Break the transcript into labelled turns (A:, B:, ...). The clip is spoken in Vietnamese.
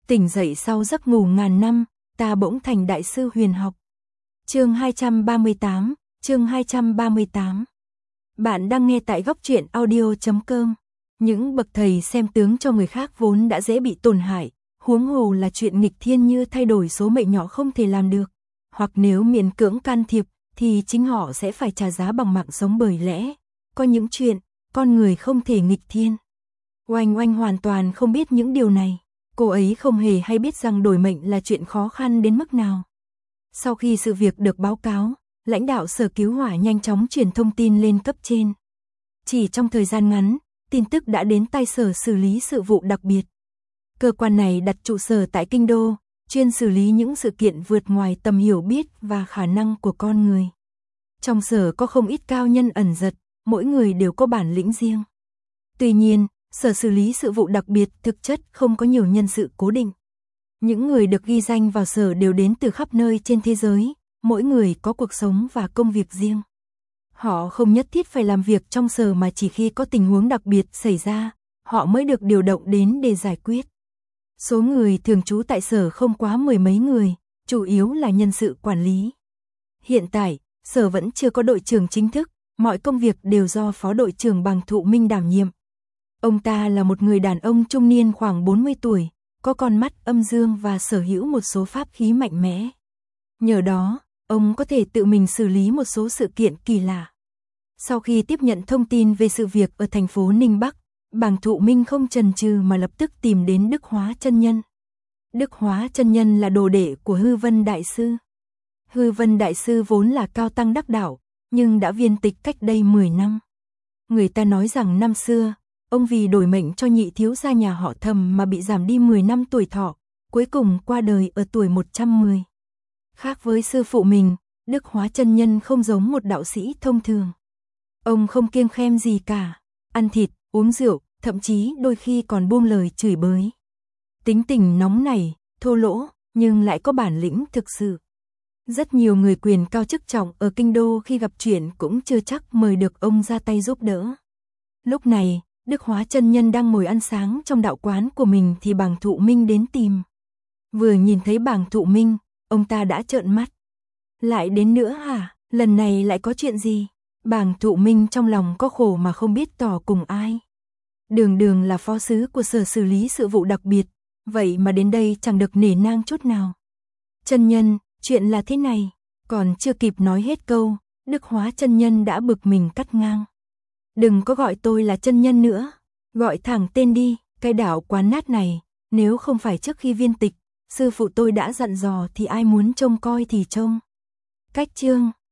A: Tỉnh dậy sau giấc ngủ ngàn năm, ta bỗng thành đại sư huyền học. Chương 238, chương 238. Bạn đang nghe tại góc truyện audio.com. Những bậc thầy xem tướng cho người khác vốn đã dễ bị tổn hại, huống hồ là chuyện nghịch thiên như thay đổi số mệnh nhỏ không thể làm được, hoặc nếu miễn cưỡng can thiệp thì chính họ sẽ phải trả giá bằng mạng sống, bởi lẽ có những chuyện con người không thể nghịch thiên. Oanh Oanh hoàn toàn không biết những điều này. Cô ấy không hề hay biết rằng đổi mệnh là chuyện khó khăn đến mức nào. Sau khi sự việc được báo cáo, lãnh đạo sở cứu hỏa nhanh chóng truyền thông tin lên cấp trên. Chỉ trong thời gian ngắn, tin tức đã đến tay sở xử lý sự vụ đặc biệt. Cơ quan này đặt trụ sở tại Kinh Đô, chuyên xử lý những sự kiện vượt ngoài tầm hiểu biết và khả năng của con người. Trong sở có không ít cao nhân ẩn giật, mỗi người đều có bản lĩnh riêng. Tuy nhiên, sở xử lý sự vụ đặc biệt thực chất không có nhiều nhân sự cố định. Những người được ghi danh vào sở đều đến từ khắp nơi trên thế giới, mỗi người có cuộc sống và công việc riêng. Họ không nhất thiết phải làm việc trong sở, mà chỉ khi có tình huống đặc biệt xảy ra, họ mới được điều động đến để giải quyết. Số người thường trú tại sở không quá 10 mấy người, chủ yếu là nhân sự quản lý. Hiện tại, sở vẫn chưa có đội trưởng chính thức, mọi công việc đều do phó đội trưởng Bàng Thụ Minh đảm nhiệm. Ông ta là một người đàn ông trung niên khoảng 40 tuổi, có con mắt âm dương và sở hữu một số pháp khí mạnh mẽ. Nhờ đó, ông có thể tự mình xử lý một số sự kiện kỳ lạ. Sau khi tiếp nhận thông tin về sự việc ở thành phố Ninh Bắc, Bàng Thụ Minh không chần chừ mà lập tức tìm đến Đức Hóa Chân Nhân. Đức Hóa Chân Nhân là đồ đệ của Hư Vân Đại Sư. Hư Vân Đại Sư vốn là cao tăng đắc đạo, nhưng đã viên tịch cách đây 10 năm. Người ta nói rằng năm xưa, ông vì đổi mệnh cho nhị thiếu gia nhà họ Thầm mà bị giảm đi 10 năm tuổi thọ, cuối cùng qua đời ở tuổi 110. Khác với sư phụ mình, Đức Hóa Chân Nhân không giống một đạo sĩ thông thường. Ông không kiêng khem gì cả, ăn thịt, uống rượu, thậm chí đôi khi còn buông lời chửi bới. Tính tình nóng nảy, thô lỗ, nhưng lại có bản lĩnh thực sự. Rất nhiều người quyền cao chức trọng ở Kinh Đô khi gặp chuyện cũng chưa chắc mời được ông ra tay giúp đỡ. Lúc này, Đức Hóa Chân Nhân đang ngồi ăn sáng trong đạo quán của mình thì Bàng Thụ Minh đến tìm. Vừa nhìn thấy Bàng Thụ Minh, ông ta đã trợn mắt. Lại đến nữa hả? Lần này lại có chuyện gì? Bàng Thụ Minh trong lòng có khổ mà không biết tỏ cùng ai. Đường đường là phó sứ của sở xử lý sự vụ đặc biệt, vậy mà đến đây chẳng được nể nang chút nào. Chân nhân, chuyện là thế này. Còn chưa kịp nói hết câu, Đức Hóa Chân Nhân đã bực mình cắt ngang. Đừng có gọi tôi là chân nhân nữa, gọi thẳng tên đi. Cái đạo quán nát này, nếu không phải trước khi viên tịch, sư phụ tôi đã dặn dò thì ai muốn trông coi thì trông. Cách chương,